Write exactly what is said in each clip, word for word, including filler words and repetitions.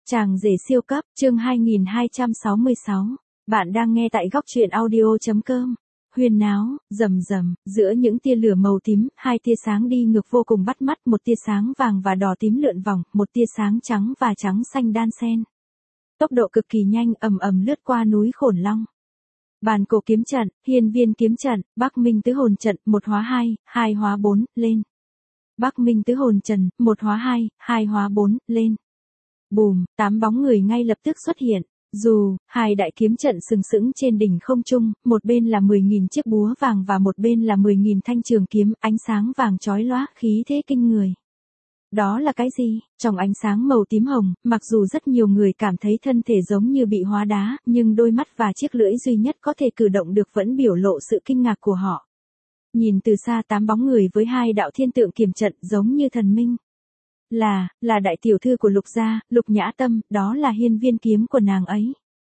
Chàng rể siêu cấp, chương hai nghìn hai trăm sáu mươi sáu. Bạn đang nghe tại góc truyện audio.com. Huyên náo, rầm rầm, giữa những tia lửa màu tím, hai tia sáng đi ngược vô cùng bắt mắt, một tia sáng vàng và đỏ tím lượn vòng, một tia sáng trắng và trắng xanh đan xen. Tốc độ cực kỳ nhanh, ầm ầm lướt qua núi Khổn Long. Bàn cổ kiếm trận, hiên viên kiếm trận, Bắc Minh tứ hồn trận, một hóa hai, hai hóa bốn, lên. Bắc Minh tứ hồn trận, một hóa hai, hai hóa bốn, lên. Bùm, tám bóng người ngay lập tức xuất hiện. Dù, hai đại kiếm trận sừng sững trên đỉnh không trung, một bên là mười nghìn chiếc búa vàng và một bên là mười nghìn thanh trường kiếm, ánh sáng vàng chói lóa, khí thế kinh người. Đó là cái gì? Trong ánh sáng màu tím hồng, mặc dù rất nhiều người cảm thấy thân thể giống như bị hóa đá, nhưng đôi mắt và chiếc lưỡi duy nhất có thể cử động được vẫn biểu lộ sự kinh ngạc của họ. Nhìn từ xa tám bóng người với hai đạo thiên tượng kiềm trận giống như thần minh. Là, là đại tiểu thư của Lục gia, Lục Nhã Tâm, đó là hiên viên kiếm của nàng ấy.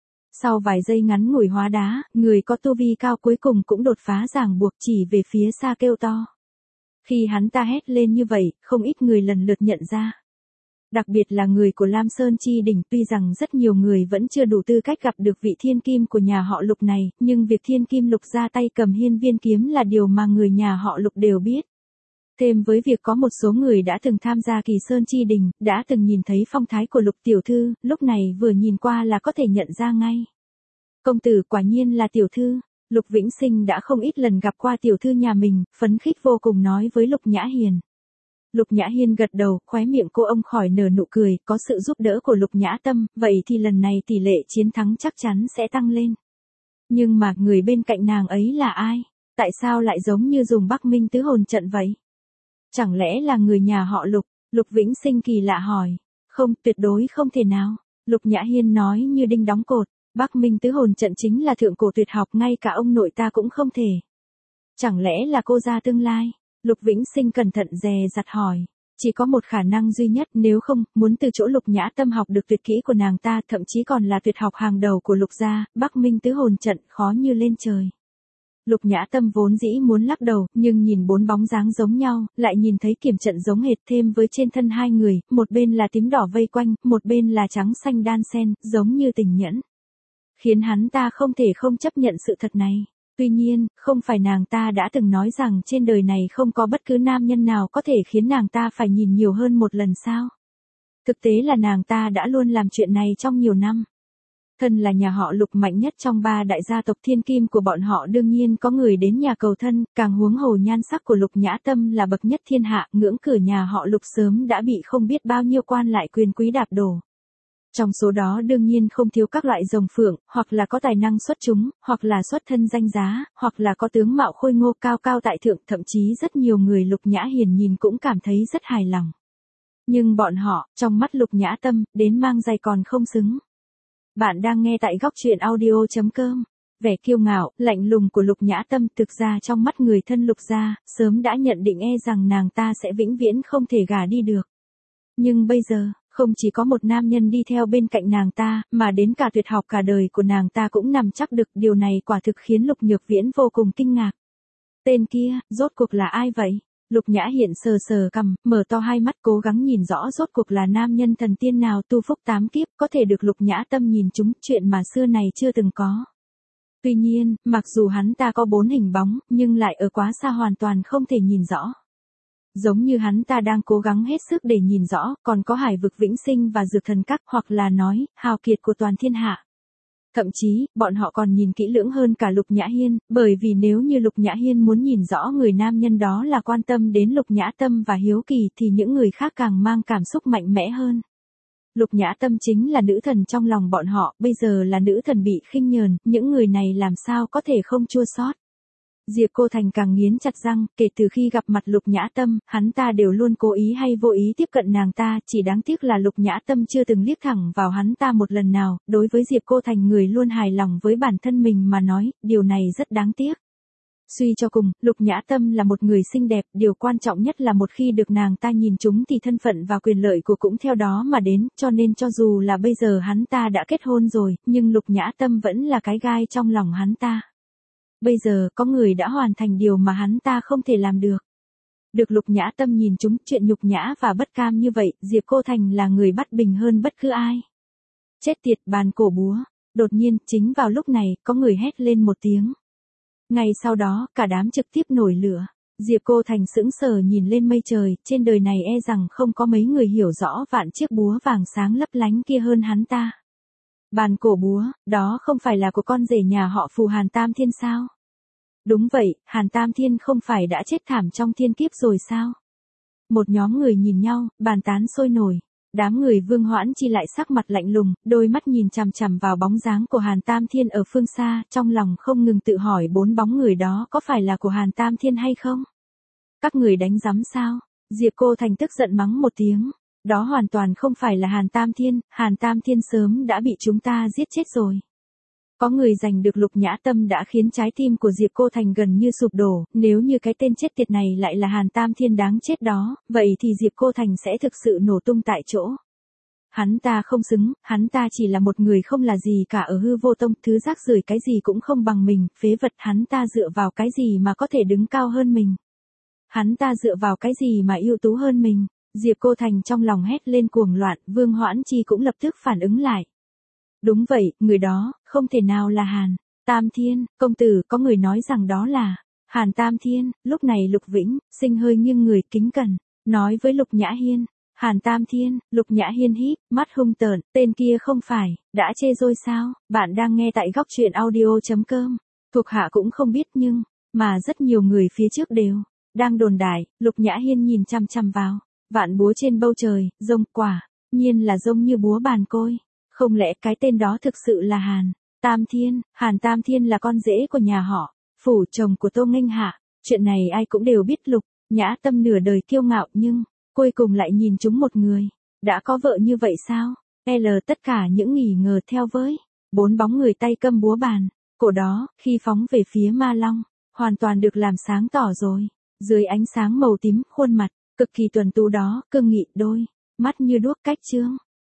Sau vài giây ngắn ngủi hóa đá, người có tu vi cao cuối cùng cũng đột phá ràng buộc chỉ về phía xa kêu to. Khi hắn ta hét lên như vậy, không ít người lần lượt nhận ra. Đặc biệt là người của Lam Sơn Chi Đỉnh, tuy rằng rất nhiều người vẫn chưa đủ tư cách gặp được vị thiên kim của nhà họ Lục này, nhưng việc thiên kim Lục ra tay cầm hiên viên kiếm là điều mà người nhà họ Lục đều biết. Thêm với việc có một số người đã từng tham gia Kỳ Sơn Chi Đình, đã từng nhìn thấy phong thái của Lục tiểu thư, lúc này vừa nhìn qua là có thể nhận ra ngay. Công tử quả nhiên là tiểu thư. Lục Vĩnh Sinh đã không ít lần gặp qua tiểu thư nhà mình, phấn khích vô cùng nói với Lục Nhã Hiền. Lục Nhã Hiên gật đầu, khóe miệng cô ông khỏi nở nụ cười, có sự giúp đỡ của Lục Nhã Tâm, vậy thì lần này tỷ lệ chiến thắng chắc chắn sẽ tăng lên. Nhưng mà người bên cạnh nàng ấy là ai? Tại sao lại giống như dùng Bắc Minh tứ hồn trận vậy? Chẳng lẽ là người nhà họ Lục? Lục Vĩnh Sinh kỳ lạ hỏi. Không, tuyệt đối không thể nào. Lục Nhã Hiên nói như đinh đóng cột. Bắc Minh tứ hồn trận chính là thượng cổ tuyệt học, ngay cả ông nội ta cũng không thể. Chẳng lẽ là cô gia tương lai? Lục Vĩnh Sinh cẩn thận dè dặt hỏi. Chỉ có một khả năng duy nhất, nếu không, muốn từ chỗ Lục Nhã Tâm học được tuyệt kỹ của nàng ta, thậm chí còn là tuyệt học hàng đầu của Lục gia, Bắc Minh tứ hồn trận khó như lên trời. Lục Nhã Tâm vốn dĩ muốn lắc đầu, nhưng nhìn bốn bóng dáng giống nhau, lại nhìn thấy kiểm trận giống hệt, thêm với trên thân hai người, một bên là tím đỏ vây quanh, một bên là trắng xanh đan xen, giống như tình nhẫn. Khiến hắn ta không thể không chấp nhận sự thật này. Tuy nhiên, không phải nàng ta đã từng nói rằng trên đời này không có bất cứ nam nhân nào có thể khiến nàng ta phải nhìn nhiều hơn một lần sao? Thực tế là nàng ta đã luôn làm chuyện này trong nhiều năm. Thân là nhà họ Lục mạnh nhất trong ba đại gia tộc thiên kim của bọn họ, đương nhiên có người đến nhà cầu thân, càng huống hồ nhan sắc của Lục Nhã Tâm là bậc nhất thiên hạ, ngưỡng cửa nhà họ Lục sớm đã bị không biết bao nhiêu quan lại quyền quý đạp đổ. Trong số đó đương nhiên không thiếu các loại rồng phượng, hoặc là có tài năng xuất chúng, hoặc là xuất thân danh giá, hoặc là có tướng mạo khôi ngô cao cao tại thượng, thậm chí rất nhiều người Lục Nhã Hiền nhìn cũng cảm thấy rất hài lòng. Nhưng bọn họ, trong mắt Lục Nhã Tâm, đến mang giày còn không xứng. Bạn đang nghe tại góc truyện audio.com. Vẻ kiêu ngạo, lạnh lùng của Lục Nhã Tâm thực ra trong mắt người thân Lục gia, sớm đã nhận định e rằng nàng ta sẽ vĩnh viễn không thể gả đi được. Nhưng bây giờ, không chỉ có một nam nhân đi theo bên cạnh nàng ta, mà đến cả tuyệt học cả đời của nàng ta cũng nằm chắc được, điều này quả thực khiến Lục Nhược Viễn vô cùng kinh ngạc. Tên kia, rốt cuộc là ai vậy? Lục Nhã Hiển sờ sờ cằm, mở to hai mắt cố gắng nhìn rõ rốt cuộc là nam nhân thần tiên nào tu phúc tám kiếp có thể được Lục Nhã Tâm nhìn trúng, chuyện mà xưa này chưa từng có. Tuy nhiên, mặc dù hắn ta có bốn hình bóng, nhưng lại ở quá xa hoàn toàn không thể nhìn rõ. Giống như hắn ta đang cố gắng hết sức để nhìn rõ, còn có Hải Vực Vĩnh Sinh và Dược Thần Các, hoặc là nói, hào kiệt của toàn thiên hạ. Thậm chí, bọn họ còn nhìn kỹ lưỡng hơn cả Lục Nhã Hiên, bởi vì nếu như Lục Nhã Hiên muốn nhìn rõ người nam nhân đó là quan tâm đến Lục Nhã Tâm và hiếu kỳ thì những người khác càng mang cảm xúc mạnh mẽ hơn. Lục Nhã Tâm chính là nữ thần trong lòng bọn họ, bây giờ là nữ thần bị khinh nhờn, những người này làm sao có thể không chua xót. Diệp Cô Thành càng nghiến chặt răng, kể từ khi gặp mặt Lục Nhã Tâm, hắn ta đều luôn cố ý hay vô ý tiếp cận nàng ta, chỉ đáng tiếc là Lục Nhã Tâm chưa từng liếc thẳng vào hắn ta một lần nào, đối với Diệp Cô Thành người luôn hài lòng với bản thân mình mà nói, điều này rất đáng tiếc. Suy cho cùng, Lục Nhã Tâm là một người xinh đẹp, điều quan trọng nhất là một khi được nàng ta nhìn trúng thì thân phận và quyền lợi của cũng theo đó mà đến, cho nên cho dù là bây giờ hắn ta đã kết hôn rồi, nhưng Lục Nhã Tâm vẫn là cái gai trong lòng hắn ta. Bây giờ, có người đã hoàn thành điều mà hắn ta không thể làm được. Được Lục Nhã Tâm nhìn trúng, chuyện nhục nhã và bất cam như vậy, Diệp Cô Thành là người bắt bình hơn bất cứ ai. Chết tiệt bàn cổ búa. Đột nhiên, chính vào lúc này, có người hét lên một tiếng. Ngay sau đó, cả đám trực tiếp nổi lửa. Diệp Cô Thành sững sờ nhìn lên mây trời, trên đời này e rằng không có mấy người hiểu rõ vạn chiếc búa vàng sáng lấp lánh kia hơn hắn ta. Bàn cổ búa, đó không phải là của con rể nhà họ Phù Hàn Tam Thiên sao? Đúng vậy, Hàn Tam Thiên không phải đã chết thảm trong thiên kiếp rồi sao? Một nhóm người nhìn nhau, bàn tán sôi nổi. Đám người Vương Hoãn Chi lại sắc mặt lạnh lùng, đôi mắt nhìn chằm chằm vào bóng dáng của Hàn Tam Thiên ở phương xa, trong lòng không ngừng tự hỏi bốn bóng người đó có phải là của Hàn Tam Thiên hay không? Các người đánh rắm sao? Diệp Cô Thành tức giận mắng một tiếng. Đó hoàn toàn không phải là Hàn Tam Thiên, Hàn Tam Thiên sớm đã bị chúng ta giết chết rồi. Có người giành được Lục Nhã Tâm đã khiến trái tim của Diệp Cô Thành gần như sụp đổ, nếu như cái tên chết tiệt này lại là Hàn Tam Thiên đáng chết đó, vậy thì Diệp Cô Thành sẽ thực sự nổ tung tại chỗ. Hắn ta không xứng, hắn ta chỉ là một người không là gì cả ở hư vô tông, thứ rác rưởi cái gì cũng không bằng mình, phế vật, hắn ta dựa vào cái gì mà có thể đứng cao hơn mình. Hắn ta dựa vào cái gì mà ưu tú hơn mình. Diệp Cô Thành trong lòng hét lên cuồng loạn, Vương Hoãn Chi cũng lập tức phản ứng lại. Đúng vậy, người đó, không thể nào là Hàn Tam Thiên, công tử, có người nói rằng đó là Hàn Tam Thiên. Lúc này Lục Vĩnh, Sinh hơi nghiêng người kính cẩn, nói với Lục Nhã Hiên, Hàn Tam Thiên. Lục Nhã Hiên hít mắt hung tợn, tên kia không phải đã chê rồi sao? Bạn đang nghe tại góc truyện audio.com. Thuộc hạ cũng không biết nhưng, mà rất nhiều người phía trước đều đang đồn đại. Lục Nhã Hiên nhìn chăm chăm vào vạn búa trên bầu trời, rông, quả nhiên là rông như búa bàn côi. Không lẽ cái tên đó thực sự là Hàn Tam Thiên? Hàn Tam Thiên là con rể của nhà họ Phủ, chồng của Tô Nghênh Hạ. Chuyện này ai cũng đều biết. Lục Nhã Tâm nửa đời kiêu ngạo nhưng cuối cùng lại nhìn chúng một người đã có vợ như vậy sao? L tất cả những nghi ngờ theo với bốn bóng người tay cầm búa bàn cổ đó, khi phóng về phía Ma Long, hoàn toàn được làm sáng tỏ rồi. Dưới ánh sáng màu tím, khuôn mặt cực kỳ tuấn tú đó, cương nghị, đôi mắt như đuốc cách trương.